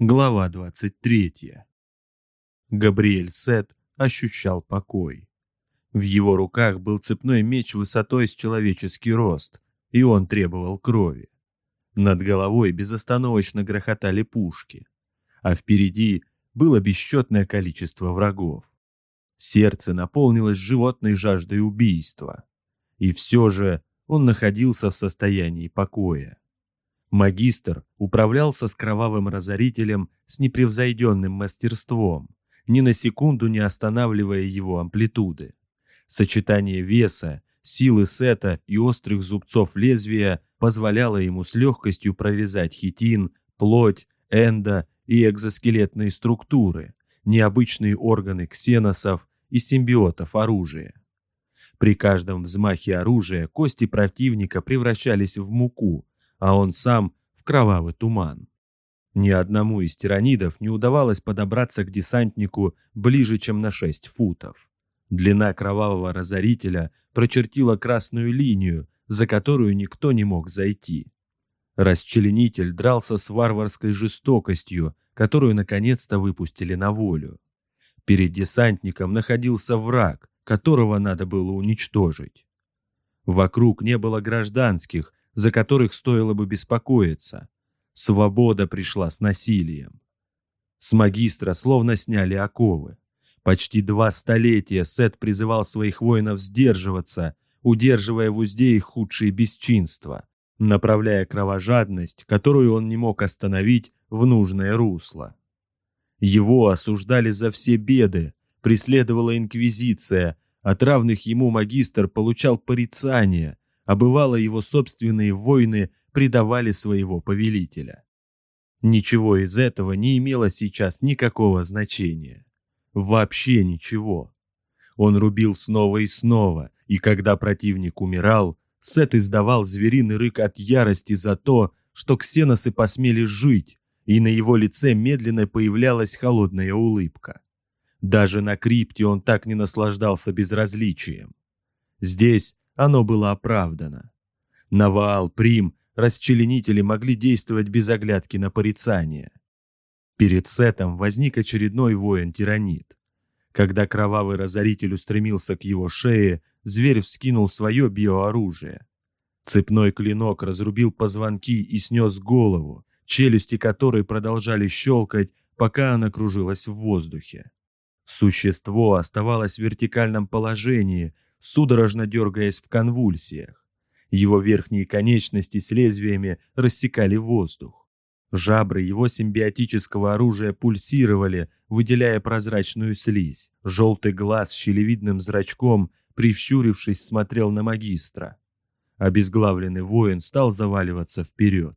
Глава 23. Габриэль Сет ощущал покой. В его руках был цепной меч высотой с человеческий рост, и он требовал крови. Над головой безостановочно грохотали пушки, а впереди было бесчетное количество врагов. Сердце наполнилось животной жаждой убийства, и все же он находился в состоянии покоя. Магистр управлялся с кровавым разорителем с непревзойденным мастерством, ни на секунду не останавливая его амплитуды. Сочетание веса, силы Сета и острых зубцов лезвия позволяло ему с легкостью прорезать хитин, плоть, эндо и экзоскелетные структуры, необычные органы ксеносов и симбиотов оружия. При каждом взмахе оружия кости противника превращались в муку, а он сам в кровавый туман. Ни одному из тиранидов не удавалось подобраться к десантнику ближе, чем на 6 футов. Длина кровавого разорителя прочертила красную линию, за которую никто не мог зайти. Расчленитель дрался с варварской жестокостью, которую наконец-то выпустили на волю. Перед десантником находился враг, которого надо было уничтожить. Вокруг не было гражданских, за которых стоило бы беспокоиться. Свобода пришла с насилием. С магистра словно сняли оковы. Почти 2 столетия Сет призывал своих воинов сдерживаться, удерживая в узде их худшие бесчинства, направляя кровожадность, которую он не мог остановить, в нужное русло. Его осуждали за все беды, преследовала инквизиция, от равных ему магистр получал порицание, а бывало его собственные воины предавали своего повелителя. Ничего из этого не имело сейчас никакого значения. Вообще ничего. Он рубил снова и снова, и когда противник умирал, Сет издавал звериный рык от ярости за то, что ксеносы посмели жить, и на его лице медленно появлялась холодная улыбка. Даже на крипте он так не наслаждался безразличием. Здесь оно было оправдано. На Ваал-Прим расчленители могли действовать без оглядки на порицание. Перед Сетом возник очередной воин-тиранид. Когда кровавый разоритель устремился к его шее, зверь вскинул свое биооружие. Цепной клинок разрубил позвонки и снес голову, челюсти которой продолжали щелкать, пока она кружилась в воздухе. Существо оставалось в вертикальном положении, судорожно дергаясь в конвульсиях. Его верхние конечности с лезвиями рассекали воздух. Жабры его симбиотического оружия пульсировали, выделяя прозрачную слизь. Желтый глаз с щелевидным зрачком, прищурившись, смотрел на магистра. Обезглавленный воин стал заваливаться вперед.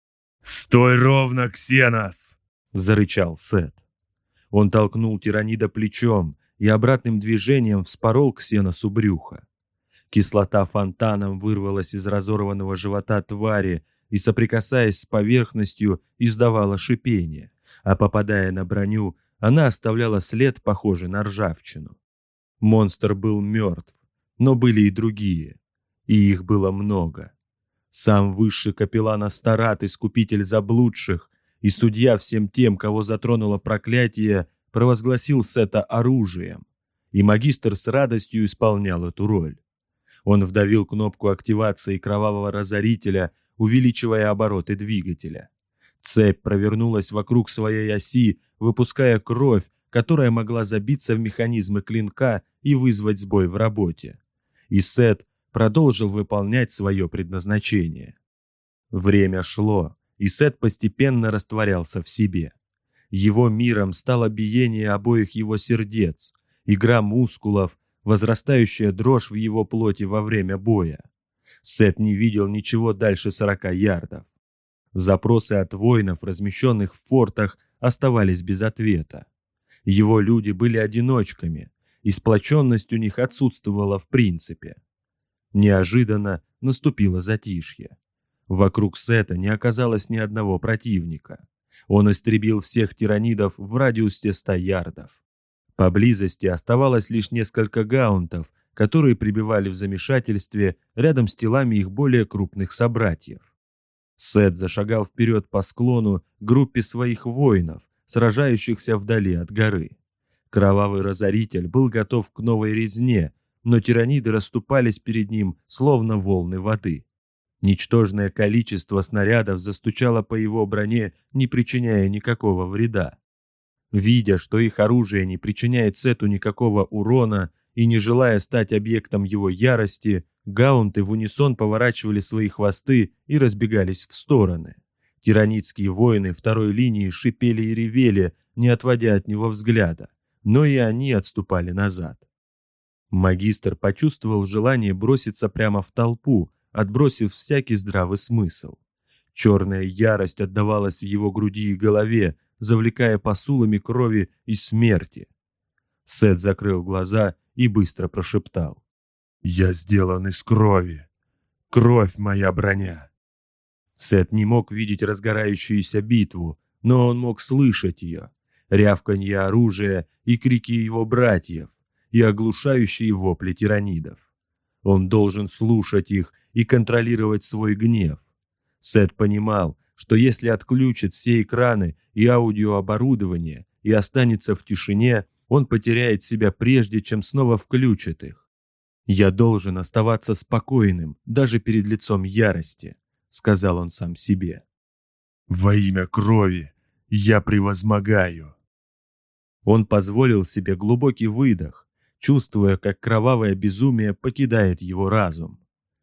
«Стой ровно, Ксенос!» — зарычал Сет. Он толкнул тиранида плечом и обратным движением вспорол Ксеносу брюхо. Кислота фонтаном вырвалась из разорванного живота твари и, соприкасаясь с поверхностью, издавала шипение, а попадая на броню, она оставляла след, похожий на ржавчину. Монстр был мертв, но были и другие, и их было много. Сам высший капеллан Астарат, искупитель заблудших, и судья всем тем, кого затронуло проклятие, провозгласил Сета оружием, и магистр с радостью исполнял эту роль. Он вдавил кнопку активации кровавого разорителя, увеличивая обороты двигателя. Цепь провернулась вокруг своей оси, выпуская кровь, которая могла забиться в механизмы клинка и вызвать сбой в работе. И Сет продолжил выполнять свое предназначение. Время шло, и Сет постепенно растворялся в себе. Его миром стало биение обоих его сердец, игра мускулов, возрастающая дрожь в его плоти во время боя. Сет не видел ничего дальше 40 ярдов. Запросы от воинов, размещенных в фортах, оставались без ответа. Его люди были одиночками, и сплоченность у них отсутствовала в принципе. Неожиданно наступило затишье. Вокруг Сета не оказалось ни одного противника. Он истребил всех тиранидов в радиусе 100 ярдов. Поблизости оставалось лишь несколько гаунтов, которые пребывали в замешательстве рядом с телами их более крупных собратьев. Сет зашагал вперед по склону к группе своих воинов, сражающихся вдали от горы. Кровавый разоритель был готов к новой резне, но тираниды расступались перед ним, словно волны воды. Ничтожное количество снарядов застучало по его броне, не причиняя никакого вреда. Видя, что их оружие не причиняет Сету никакого урона и не желая стать объектом его ярости, гаунты в унисон поворачивали свои хвосты и разбегались в стороны. Тиранидские воины второй линии шипели и ревели, не отводя от него взгляда, но и они отступали назад. Магистр почувствовал желание броситься прямо в толпу, отбросив всякий здравый смысл. Черная ярость отдавалась в его груди и голове, завлекая посулами крови и смерти. Сет закрыл глаза и быстро прошептал: «Я сделан из крови. Кровь моя броня». Сет не мог видеть разгорающуюся битву, но он мог слышать ее, рявканье оружия и крики его братьев, и оглушающие вопли тиранидов. Он должен слушать их и контролировать свой гнев. Сет понимал, что если отключит все экраны и аудиооборудование и останется в тишине, он потеряет себя прежде, чем снова включит их. «Я должен оставаться спокойным, даже перед лицом ярости», — сказал он сам себе. «Во имя крови я превозмогаю». Он позволил себе глубокий выдох, чувствуя, как кровавое безумие покидает его разум.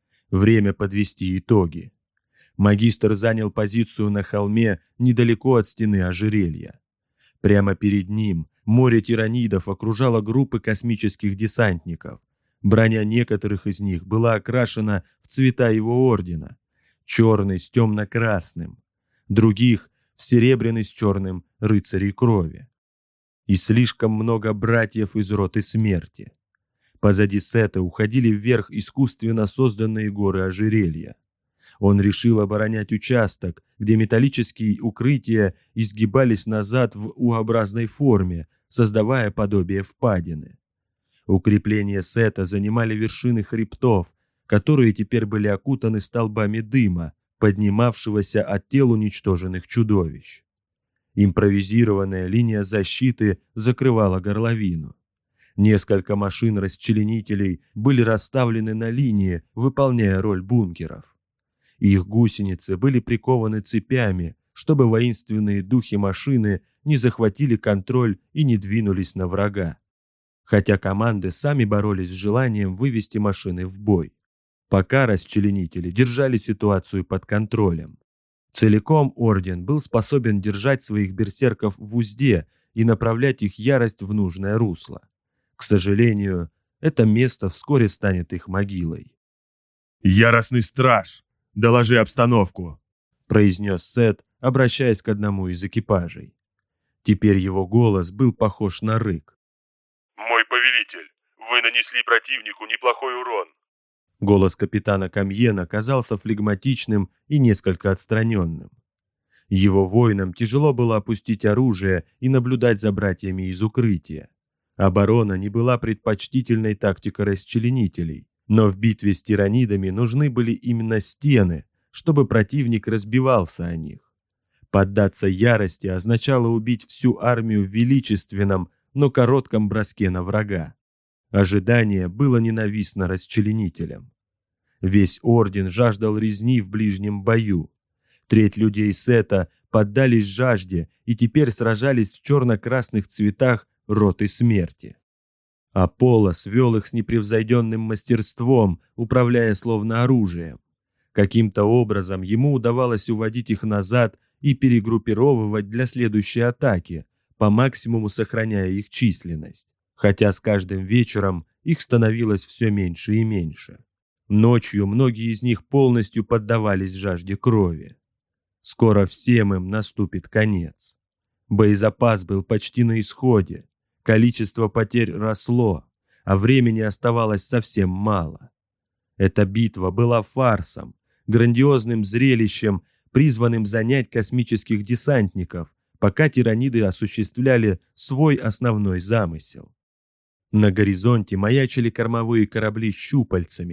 Время подвести итоги. Магистр занял позицию на холме недалеко от стены ожерелья. Прямо перед ним море тиранидов окружало группы космических десантников. Броня некоторых из них была окрашена в цвета его ордена: черный с темно-красным, других в серебряный с черным рыцарей крови. И слишком много братьев из роты смерти. Позади Сета уходили вверх искусственно созданные горы ожерелья. Он решил оборонять участок, где металлические укрытия изгибались назад в U-образной форме, создавая подобие впадины. Укрепления Сета занимали вершины хребтов, которые теперь были окутаны столбами дыма, поднимавшегося от тел уничтоженных чудовищ. Импровизированная линия защиты закрывала горловину. Несколько машин-расчленителей были расставлены на линии, выполняя роль бункеров. Их гусеницы были прикованы цепями, чтобы воинственные духи машины не захватили контроль и не двинулись на врага. Хотя команды сами боролись с желанием вывести машины в бой. Пока расчленители держали ситуацию под контролем. Целиком Орден был способен держать своих берсерков в узде и направлять их ярость в нужное русло. К сожалению, это место вскоре станет их могилой. «Яростный страж, доложи обстановку», — произнес Сет, обращаясь к одному из экипажей. Теперь его голос был похож на рык. «Мой повелитель, вы нанесли противнику неплохой урон». Голос капитана Камьена казался флегматичным и несколько отстраненным. Его воинам тяжело было опустить оружие и наблюдать за братьями из укрытия. Оборона не была предпочтительной тактикой расчленителей, но в битве с тиранидами нужны были именно стены, чтобы противник разбивался о них. Поддаться ярости означало убить всю армию в величественном, но коротком броске на врага. Ожидание было ненавистно расчленителям. Весь Орден жаждал резни в ближнем бою. Треть людей Сета поддались жажде и теперь сражались в черно-красных цветах роты смерти. Аполлос вел их с непревзойденным мастерством, управляя словно оружием. Каким-то образом ему удавалось уводить их назад и перегруппировывать для следующей атаки, по максимуму сохраняя их численность, хотя с каждым вечером их становилось все меньше и меньше. Ночью многие из них полностью поддавались жажде крови. Скоро всем им наступит конец. Боезапас был почти на исходе, количество потерь росло, а времени оставалось совсем мало. Эта битва была фарсом, грандиозным зрелищем, призванным занять космических десантников, пока тираниды осуществляли свой основной замысел. На горизонте маячили кормовые корабли с щупальцами.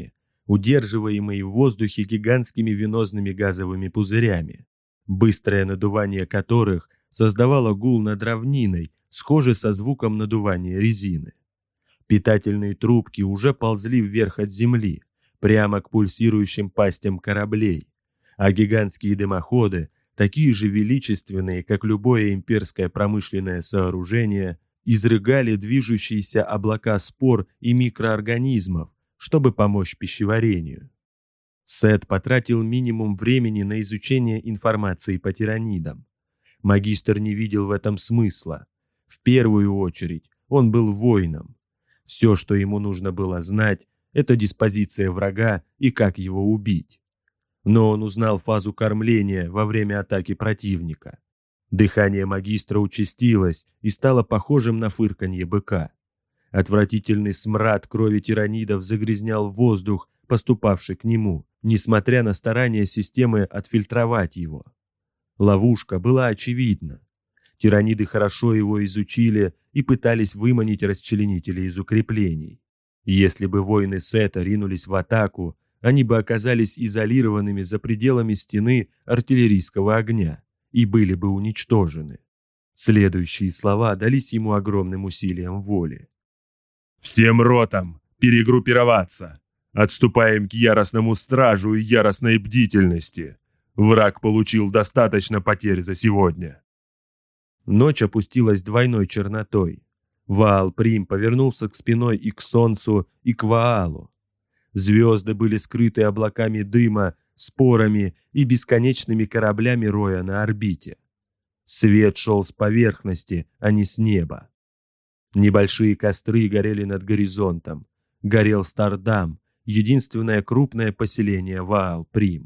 удерживаемые в воздухе гигантскими венозными газовыми пузырями, быстрое надувание которых создавало гул над равниной, схожий со звуком надувания резины. Питательные трубки уже ползли вверх от земли, прямо к пульсирующим пастям кораблей, а гигантские дымоходы, такие же величественные, как любое имперское промышленное сооружение, изрыгали движущиеся облака спор и микроорганизмов, чтобы помочь пищеварению. Сет потратил минимум времени на изучение информации по тиранидам. Магистр не видел в этом смысла. В первую очередь он был воином. Все, что ему нужно было знать, это диспозиция врага и как его убить. Но он узнал фазу кормления во время атаки противника. Дыхание магистра участилось и стало похожим на фырканье быка. Отвратительный смрад крови тиранидов загрязнял воздух, поступавший к нему, несмотря на старания системы отфильтровать его. Ловушка была очевидна. Тираниды хорошо его изучили и пытались выманить расчленителей из укреплений. Если бы воины Сета ринулись в атаку, они бы оказались изолированными за пределами стены артиллерийского огня и были бы уничтожены. Следующие слова дались ему огромным усилием воли. «Всем ротам перегруппироваться! Отступаем к яростному стражу и яростной бдительности! Враг получил достаточно потерь за сегодня!» Ночь опустилась двойной чернотой. Ваал-Прим повернулся к спиной и к солнцу, и к Ваалу. Звезды были скрыты облаками дыма, спорами и бесконечными кораблями роя на орбите. Свет шел с поверхности, а не с неба. Небольшие костры горели над горизонтом. Горел Стардам, единственное крупное поселение Ваал-Прим.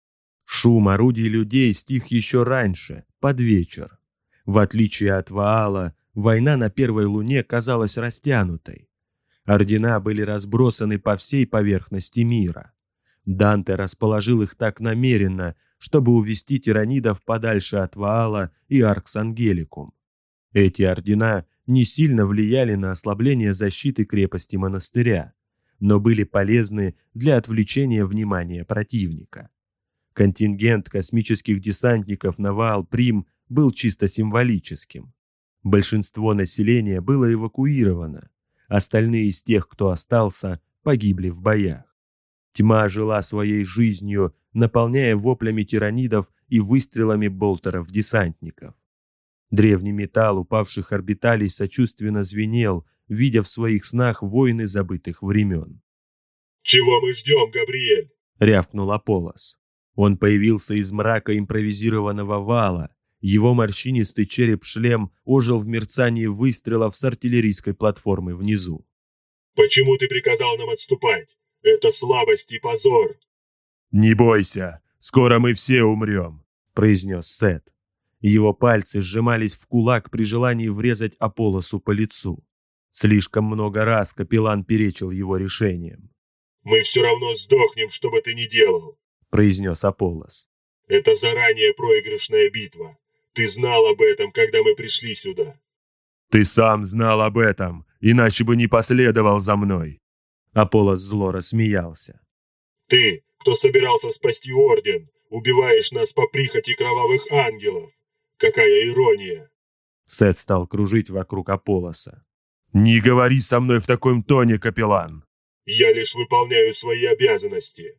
Шум орудий людей стих еще раньше, под вечер. В отличие от Ваала, война на первой луне казалась растянутой. Ордена были разбросаны по всей поверхности мира. Данте расположил их так намеренно, чтобы увести тиранидов подальше от Ваала и Аркс-Ангеликум. Эти ордена не сильно влияли на ослабление защиты крепости монастыря, но были полезны для отвлечения внимания противника. Контингент космических десантников на Ваал-Прим был чисто символическим. Большинство населения было эвакуировано, остальные из тех, кто остался, погибли в боях. Тьма жила своей жизнью, наполняя воплями тиранидов и выстрелами болтеров-десантников. Древний металл упавших орбиталей сочувственно звенел, видя в своих снах войны забытых времен. «Чего мы ждем, Габриэль?» — рявкнул Аполлос. Он появился из мрака импровизированного вала. Его морщинистый череп-шлем ожил в мерцании выстрелов с артиллерийской платформы внизу. «Почему ты приказал нам отступать? Это слабость и позор!» «Не бойся, скоро мы все умрем», — произнес Сет. Его пальцы сжимались в кулак при желании врезать Аполлосу по лицу. Слишком много раз капеллан перечил его решением. «Мы все равно сдохнем, что бы ты ни делал», — произнес Аполлос. «Это заранее проигрышная битва. Ты знал об этом, когда мы пришли сюда». «Ты сам знал об этом, иначе бы не последовал за мной». Аполлос зло рассмеялся. «Ты, кто собирался спасти Орден, убиваешь нас по прихоти кровавых ангелов. Какая ирония!» Сет стал кружить вокруг Аполлоса. «Не говори со мной в таком тоне, капеллан. Я лишь выполняю свои обязанности.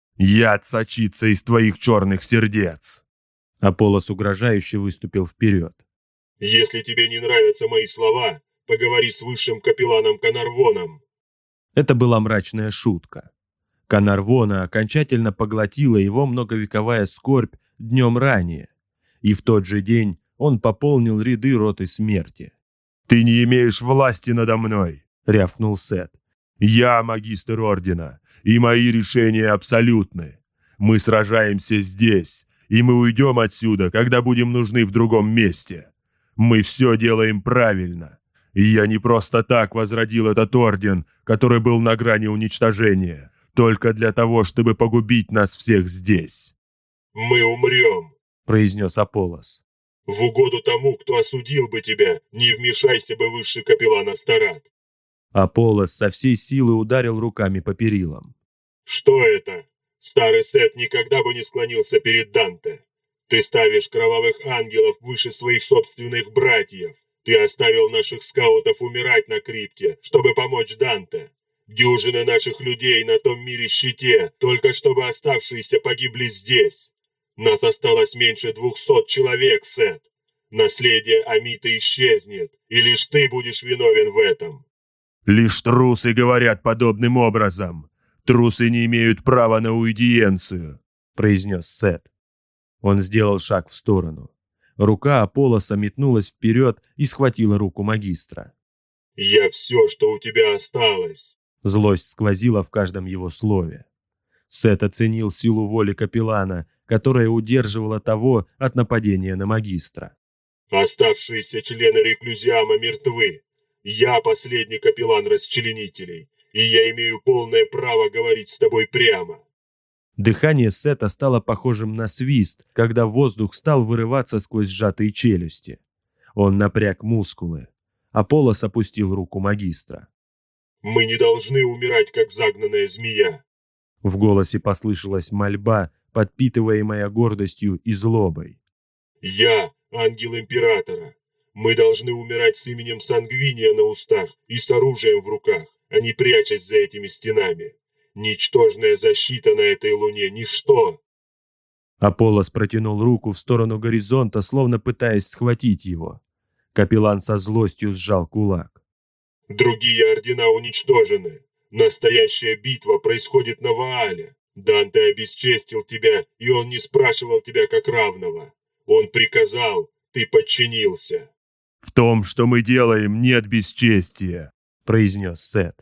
Яд сочится из твоих черных сердец». Аполлос угрожающе выступил вперед. «Если тебе не нравятся мои слова, поговори с высшим капелланом Канарвоном». Это была мрачная шутка. Канарвона окончательно поглотила его многовековая скорбь днем ранее, и в тот же день он пополнил ряды роты смерти. «Ты не имеешь власти надо мной», — рявкнул Сет. «Я магистр Ордена, и мои решения абсолютны. Мы сражаемся здесь, и мы уйдем отсюда, когда будем нужны в другом месте. Мы все делаем правильно, и я не просто так возродил этот Орден, который был на грани уничтожения, только для того, чтобы погубить нас всех здесь». «Мы умрем», — произнес Аполлос. «В угоду тому, кто осудил бы тебя, не вмешайся бы высший капеллан Астарат». Аполлос со всей силы ударил руками по перилам. Что это? Старый Сет никогда бы не склонился перед Данте. Ты ставишь кровавых ангелов выше своих собственных братьев. Ты оставил наших скаутов умирать на крипте, чтобы помочь Данте. Дюжины наших людей на том мире щите, только чтобы оставшиеся погибли здесь. Нас осталось меньше 200 человек, Сет. Наследие Амита исчезнет, и лишь ты будешь виновен в этом. Лишь трусы говорят подобным образом. Трусы не имеют права на аудиенцию, произнес Сет. Он сделал шаг в сторону. Рука Аполлоса метнулась вперед и схватила руку магистра. «Я все, что у тебя осталось!» Злость сквозила в каждом его слове. Сет оценил силу воли капеллана, которая удерживала того от нападения на магистра. «Оставшиеся члены Реклюзиама мертвы. Я последний капеллан расчленителей, и я имею полное право говорить с тобой прямо». Дыхание Сета стало похожим на свист, когда воздух стал вырываться сквозь сжатые челюсти. Он напряг мускулы. Аполлос опустил руку магистра. «Мы не должны умирать, как загнанная змея». В голосе послышалась мольба, подпитываемая гордостью и злобой. «Я ангел Императора. Мы должны умирать с именем Сангвиния на устах и с оружием в руках, а не прячась за этими стенами. Ничтожная защита на этой луне – ничто!» Аполлос протянул руку в сторону горизонта, словно пытаясь схватить его. Капеллан со злостью сжал кулак. «Другие ордена уничтожены. Настоящая битва происходит на Ваале. Данте обесчестил тебя, и он не спрашивал тебя как равного. Он приказал, ты подчинился». «В том, что мы делаем, нет бесчестия», — произнес Сет.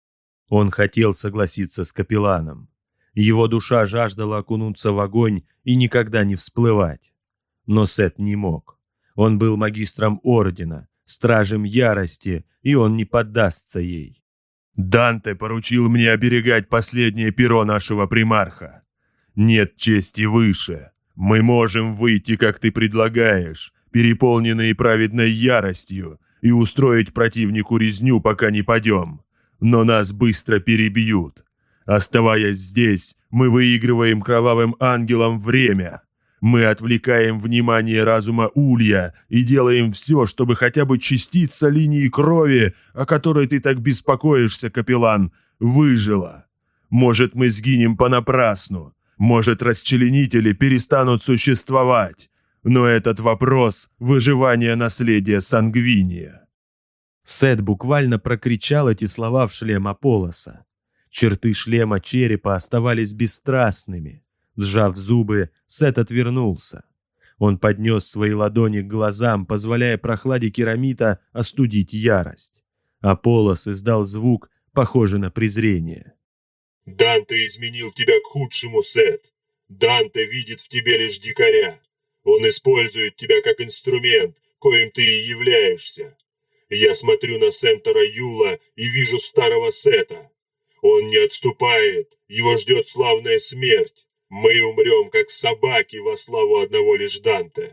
Он хотел согласиться с капелланом. Его душа жаждала окунуться в огонь и никогда не всплывать. Но Сет не мог. Он был магистром Ордена, стражем ярости, и он не поддастся ей. «Данте поручил мне оберегать последнее перо нашего примарха. Нет чести выше. Мы можем выйти, как ты предлагаешь, переполненные праведной яростью, и устроить противнику резню, пока не падем. Но нас быстро перебьют. Оставаясь здесь, мы выигрываем кровавым ангелам время. Мы отвлекаем внимание разума Улья и делаем все, чтобы хотя бы частица линии крови, о которой ты так беспокоишься, капеллан, выжила. Может, мы сгинем понапрасну. Может, расчленители перестанут существовать. Но этот вопрос – выживания наследия Сангвиния». Сет буквально прокричал эти слова в шлем Аполлоса. Черты шлема черепа оставались бесстрастными. Сжав зубы, Сет отвернулся. Он поднес свои ладони к глазам, позволяя прохладе керамита остудить ярость. Аполлос издал звук, похожий на презрение. «Данте изменил тебя к худшему, Сет. Данте видит в тебе лишь дикаря. Он использует тебя как инструмент, коим ты и являешься. Я смотрю на Сентора Юла и вижу старого Сета. Он не отступает, его ждет славная смерть. Мы умрем, как собаки, во славу одного лишь Данте».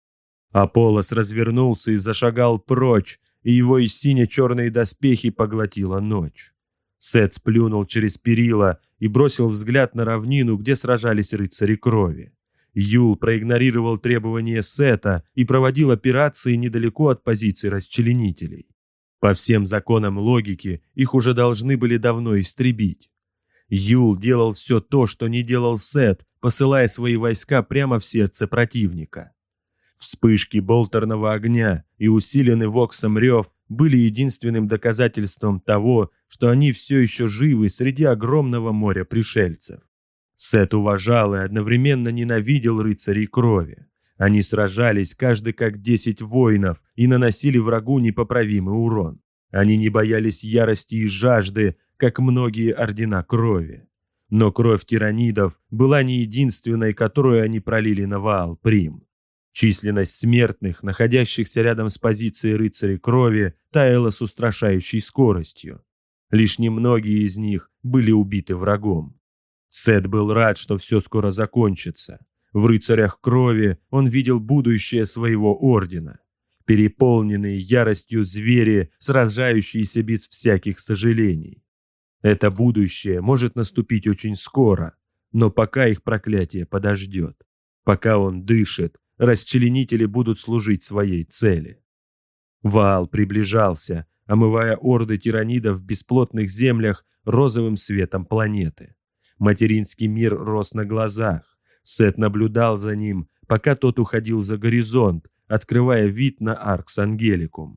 Аполлос развернулся и зашагал прочь, и его и сине-черные доспехи поглотила ночь. Сет сплюнул через перила и бросил взгляд на равнину, где сражались рыцари крови. Юл проигнорировал требования Сета и проводил операции недалеко от позиций расчленителей. По всем законам логики их уже должны были давно истребить. Юл делал все то, что не делал Сет, посылая свои войска прямо в сердце противника. Вспышки болтерного огня и усиленный воксом рев были единственным доказательством того, что они все еще живы среди огромного моря пришельцев. Сет уважал и одновременно ненавидел рыцарей крови. Они сражались каждый как 10 воинов и наносили врагу непоправимый урон. Они не боялись ярости и жажды, как многие ордена крови. Но кровь тиранидов была не единственной, которую они пролили на Ваал-Прим. Численность смертных, находящихся рядом с позицией рыцарей крови, таяла с устрашающей скоростью. Лишь немногие из них были убиты врагом. Сет был рад, что все скоро закончится. В рыцарях крови он видел будущее своего ордена. Переполненные яростью звери, сражающиеся без всяких сожалений. Это будущее может наступить очень скоро, но пока их проклятие подождет. Пока он дышит, расчленители будут служить своей цели. Ваал приближался, омывая орды тиранидов в бесплотных землях розовым светом планеты. Материнский мир рос на глазах. Сет наблюдал за ним, пока тот уходил за горизонт, открывая вид на Аркс Ангеликум.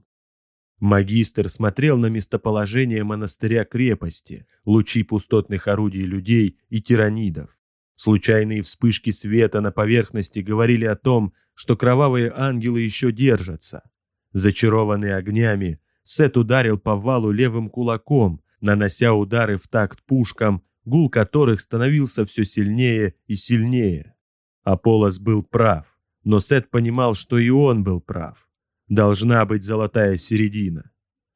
Магистр смотрел на местоположение монастыря-крепости, лучи пустотных орудий людей и тиранидов. Случайные вспышки света на поверхности говорили о том, что кровавые ангелы еще держатся. Зачарованный огнями, Сет ударил по валу левым кулаком, нанося удары в такт пушкам, гул которых становился все сильнее и сильнее. Аполлос был прав, но Сет понимал, что и он был прав. Должна быть золотая середина.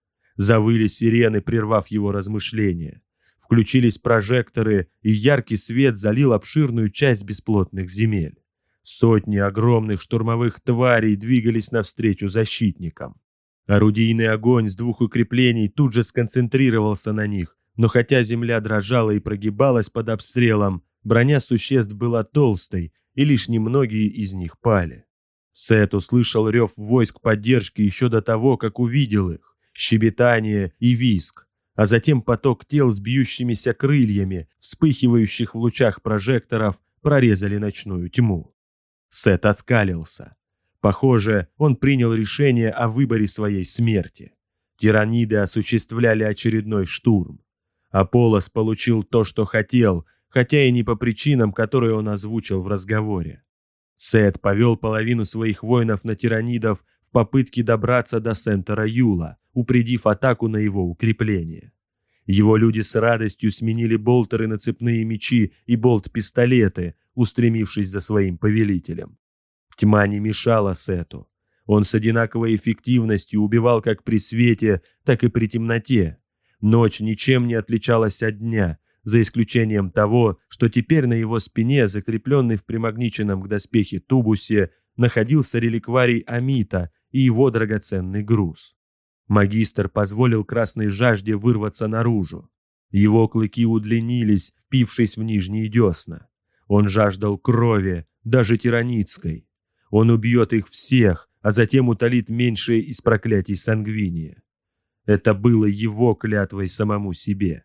Завыли сирены, прервав его размышления. Включились прожекторы, и яркий свет залил обширную часть бесплотных земель. Сотни огромных штурмовых тварей двигались навстречу защитникам. Орудийный огонь с 2 укреплений тут же сконцентрировался на них, но хотя земля дрожала и прогибалась под обстрелом, броня существ была толстой, и лишь немногие из них пали. Сет услышал рев войск поддержки еще до того, как увидел их, щебетание и визг, а затем поток тел с бьющимися крыльями, вспыхивающих в лучах прожекторов, прорезали ночную тьму. Сет оскалился. Похоже, он принял решение о выборе своей смерти. Тираниды осуществляли очередной штурм. Аполлос получил то, что хотел, хотя и не по причинам, которые он озвучил в разговоре. Сет повел половину своих воинов на тиранидов в попытке добраться до Сентера Юла, упредив атаку на его укрепление. Его люди с радостью сменили болтеры на цепные мечи и болт-пистолеты, устремившись за своим повелителем. Тьма не мешала Сету. Он с одинаковой эффективностью убивал как при свете, так и при темноте. Ночь ничем не отличалась от дня, за исключением того, что теперь на его спине, закрепленный в примагниченном к доспехе тубусе, находился реликварий Амита и его драгоценный груз. Магистр позволил красной жажде вырваться наружу. Его клыки удлинились, впившись в нижние десна. Он жаждал крови, даже тиранидской. Он убьет их всех, а затем утолит меньшее из проклятий сангвиния. Это было его клятвой самому себе.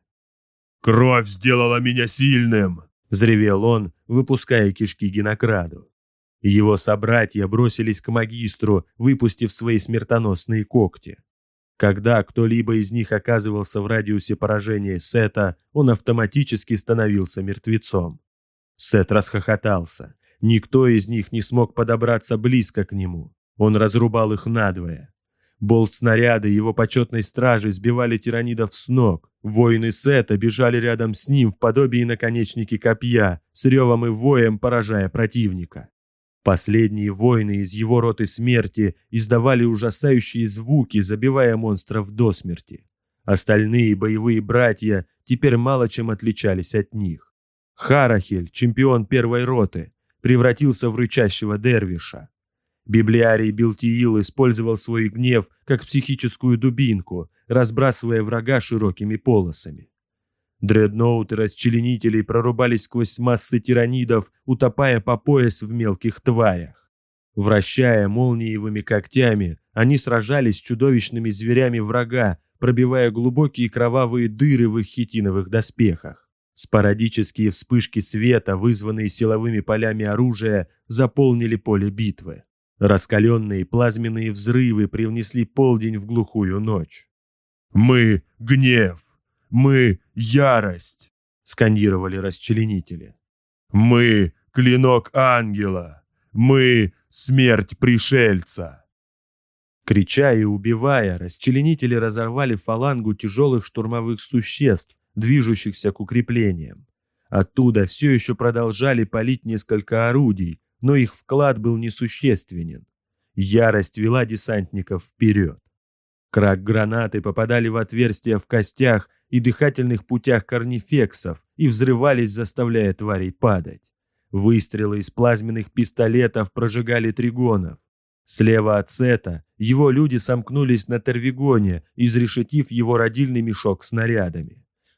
«Кровь сделала меня сильным!» — взревел он, выпуская кишки Генокраду. Его собратья бросились к магистру, выпустив свои смертоносные когти. Когда кто-либо из них оказывался в радиусе поражения Сета, он автоматически становился мертвецом. Сет расхохотался. Никто из них не смог подобраться близко к нему. Он разрубал их надвое. Болт-снаряды его почетной стражи сбивали тиранидов с ног. Воины Сета бежали рядом с ним в подобии наконечники копья, с ревом и воем поражая противника. Последние воины из его роты смерти издавали ужасающие звуки, забивая монстров до смерти. Остальные боевые братья теперь мало чем отличались от них. Харахель, чемпион первой роты, превратился в рычащего дервиша. Библиарий Белтиил использовал свой гнев как психическую дубинку, разбрасывая врага широкими полосами. Дредноуты расчленителей прорубались сквозь массы тиранидов, утопая по пояс в мелких тварях. Вращая молниевыми когтями, они сражались с чудовищными зверями врага, пробивая глубокие кровавые дыры в их хитиновых доспехах. Спорадические вспышки света, вызванные силовыми полями оружия, заполнили поле битвы. Раскаленные плазменные взрывы привнесли полдень в глухую ночь. «Мы — гнев! Мы — ярость!» — скандировали расчленители. «Мы — клинок ангела! Мы — смерть пришельца!» Крича и убивая, расчленители разорвали фалангу тяжелых штурмовых существ, движущихся к укреплениям. Оттуда все еще продолжали палить несколько орудий, но их вклад был несущественен. Ярость вела десантников вперед. Крак-гранаты попадали в отверстия в костях и дыхательных путях корнифексов и взрывались, заставляя тварей падать. Выстрелы из плазменных пистолетов прожигали тригонов. Слева от Сета его люди сомкнулись на Тервигоне, изрешетив его родильный мешок снарядами.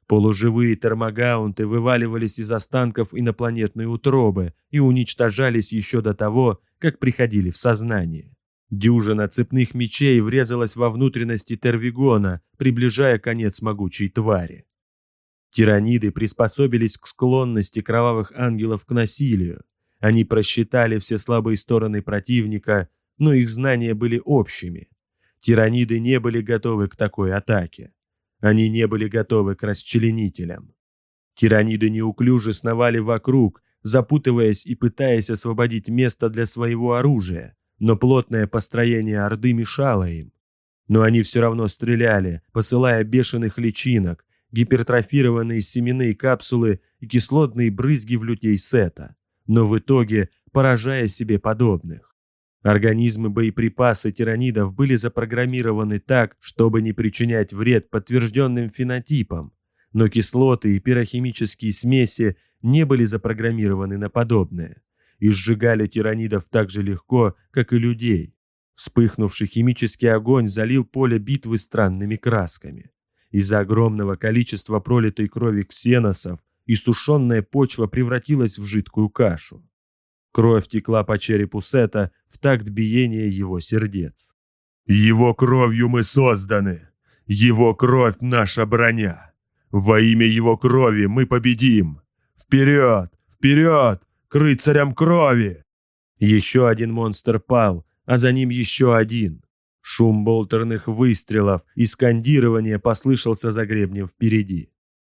Полуживые термогаунты вываливались из останков инопланетной утробы и уничтожались еще до того, как приходили в сознание. Дюжина цепных мечей врезалась во внутренности Тервигона, приближая конец могучей твари. Тираниды приспособились к склонности кровавых ангелов к насилию. Они просчитали все слабые стороны противника, но их знания были общими. Тираниды не были готовы к такой атаке. Они не были готовы к расчленителям. Тираниды неуклюже сновали вокруг, запутываясь и пытаясь освободить место для своего оружия, но плотное построение орды мешало им. Но они все равно стреляли, посылая бешеных личинок, гипертрофированные семенные капсулы и кислотные брызги в людей Сета, но в итоге поражая себе подобных. Организмы боеприпасы тиранидов были запрограммированы так, чтобы не причинять вред подтвержденным фенотипам, но кислоты и пирохимические смеси не были запрограммированы на подобное и сжигали тиранидов так же легко, как и людей. Вспыхнувший химический огонь залил поле битвы странными красками. Из-за огромного количества пролитой крови ксеносов иссушенная почва превратилась в жидкую кашу. Кровь текла по черепу Сета в такт биения его сердец. «Его кровью мы созданы! Его кровь — наша броня! Во имя его крови мы победим! Вперед! Вперед! К рыцарям крови!» Еще один монстр пал, а за ним еще один. Шум болтерных выстрелов и скандирование послышался за гребнем впереди.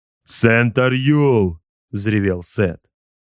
«Сентар-Юл!» — взревел Сет.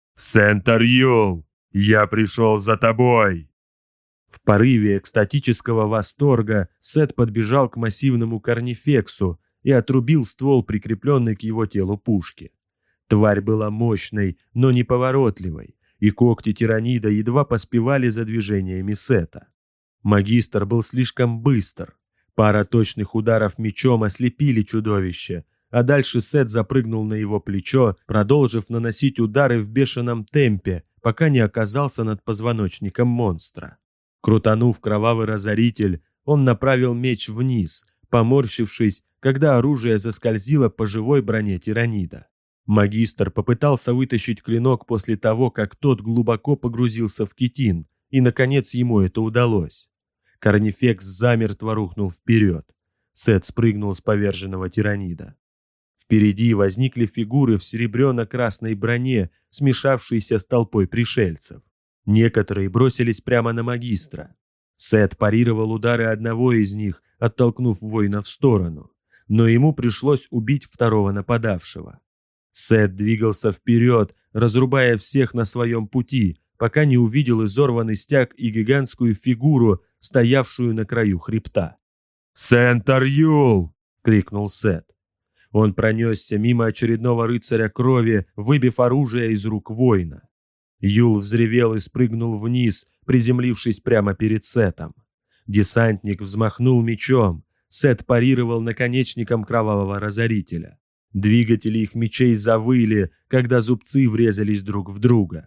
«Сентар-Юл! Я пришел за тобой!» В порыве экстатического восторга Сет подбежал к массивному корнифексу и отрубил ствол, прикрепленный к его телу пушки. Тварь была мощной, но неповоротливой, и когти тиранида едва поспевали за движениями Сета. Магистр был слишком быстр. Пара точных ударов мечом ослепили чудовище, а дальше Сет запрыгнул на его плечо, продолжив наносить удары в бешеном темпе, пока не оказался над позвоночником монстра. Крутанув кровавый разоритель, он направил меч вниз, поморщившись, когда оружие заскользило по живой броне тиранида. Магистр попытался вытащить клинок после того, как тот глубоко погрузился в хитин, и, наконец, ему это удалось. Корнифекс замертво рухнул вперед. Сет спрыгнул с поверженного тиранида. Впереди возникли фигуры в серебряно-красной броне, смешавшиеся с толпой пришельцев. Некоторые бросились прямо на магистра. Сет парировал удары одного из них, оттолкнув воина в сторону, но ему пришлось убить второго нападавшего. Сет двигался вперед, разрубая всех на своем пути, пока не увидел изорванный стяг и гигантскую фигуру, стоявшую на краю хребта. «Сентар-Юл!» — крикнул Сет. Он пронесся мимо очередного рыцаря крови, выбив оружие из рук воина. Юл взревел и спрыгнул вниз, приземлившись прямо перед Сетом. Десантник взмахнул мечом. Сет парировал наконечником кровавого разорителя. Двигатели их мечей завыли, когда зубцы врезались друг в друга.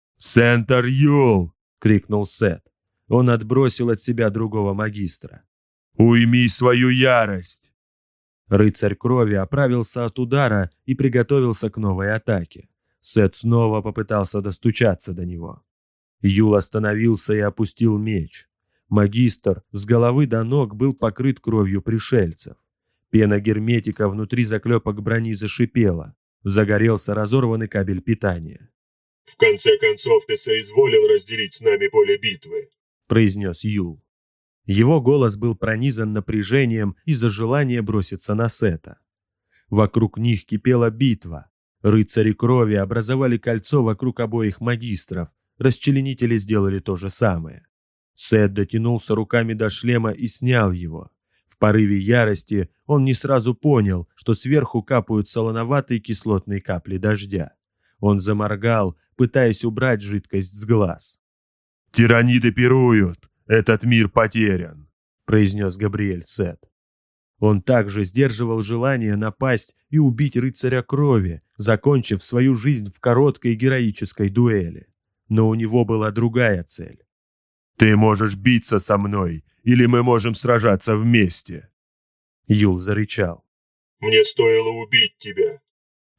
«Сентар-Юл!» — крикнул Сет. Он отбросил от себя другого магистра. «Уйми свою ярость!» Рыцарь крови оправился от удара и приготовился к новой атаке. Сет снова попытался достучаться до него. Юл остановился и опустил меч. Магистр с головы до ног был покрыт кровью пришельцев. Пена герметика внутри заклепок брони зашипела. Загорелся разорванный кабель питания. «В конце концов ты соизволил разделить с нами поле битвы», — произнес Юл. Его голос был пронизан напряжением из-за желания броситься на Сета. Вокруг них кипела битва. Рыцари крови образовали кольцо вокруг обоих магистров. Расчленители сделали то же самое. Сет дотянулся руками до шлема и снял его. В порыве ярости он не сразу понял, что сверху капают солоноватые кислотные капли дождя. Он заморгал, пытаясь убрать жидкость с глаз. «Тираниды пируют! Этот мир потерян!» — произнес Габриэль Сет. Он также сдерживал желание напасть и убить рыцаря крови, закончив свою жизнь в короткой героической дуэли. Но у него была другая цель. «Ты можешь биться со мной, или мы можем сражаться вместе!» Юл зарычал. «Мне стоило убить тебя,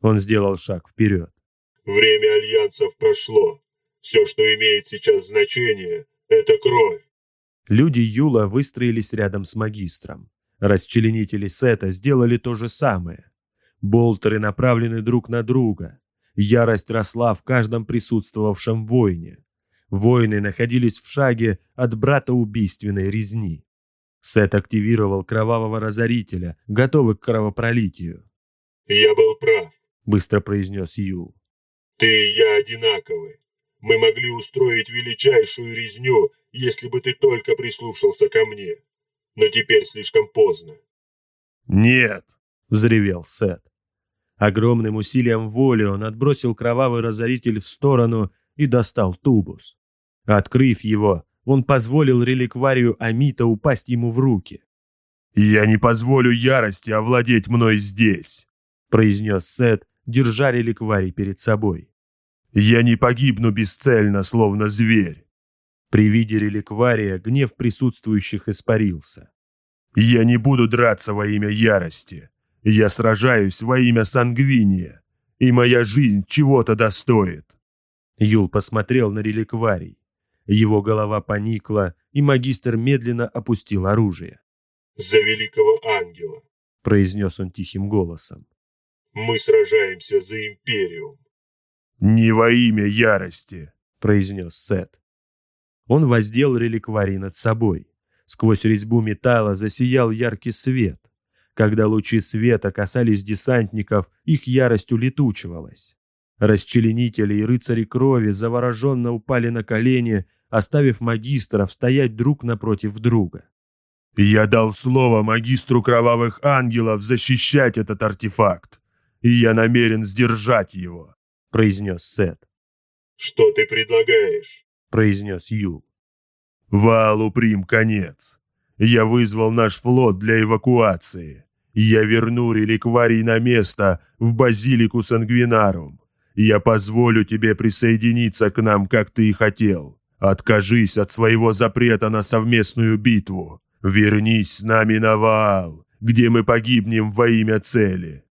Он сделал шаг вперед. Время альянсов прошло. Все, что имеет сейчас значение, это кровь. Люди Юла выстроились рядом с магистром. Расчленители Сета сделали то же самое. Болтеры направлены друг на друга. Ярость росла в каждом присутствовавшем воине. Воины находились в шаге от братоубийственной резни. Сет активировал кровавого разорителя, готовый к кровопролитию. «Я был прав», — быстро произнес Юл. «Ты и я одинаковы. Мы могли устроить величайшую резню, если бы ты только прислушался ко мне. Но теперь слишком поздно». «Нет!» — взревел Сет. Огромным усилием воли он отбросил кровавый разоритель в сторону и достал тубус. Открыв его, он позволил реликварию Амита упасть ему в руки. «Я не позволю ярости овладеть мной здесь», — произнес Сет, держа реликварий перед собой. «Я не погибну бесцельно, словно зверь». При виде реликвария гнев присутствующих испарился. «Я не буду драться во имя ярости. Я сражаюсь во имя сангвиния, и моя жизнь чего-то достоит». Юл посмотрел на реликварий. Его голова поникла, и магистр медленно опустил оружие. «За великого ангела», — произнес он тихим голосом. «Мы сражаемся за Империум». «Не во имя ярости», — произнес Сет. Он воздел реликварий над собой. Сквозь резьбу металла засиял яркий свет. Когда лучи света касались десантников, их ярость улетучивалась. Расчленители и рыцари крови завороженно упали на колени, оставив магистров стоять друг напротив друга. «Я дал слово магистру кровавых ангелов защищать этот артефакт, и я намерен сдержать его», — произнес Сет. «Что ты предлагаешь?» — произнес Юл. «Ваалу Прим конец. Я вызвал наш флот для эвакуации. Я верну реликварий на место в базилику Сангвинарум. Я позволю тебе присоединиться к нам, как ты и хотел. Откажись от своего запрета на совместную битву. Вернись с нами на Ваал, где мы погибнем во имя цели.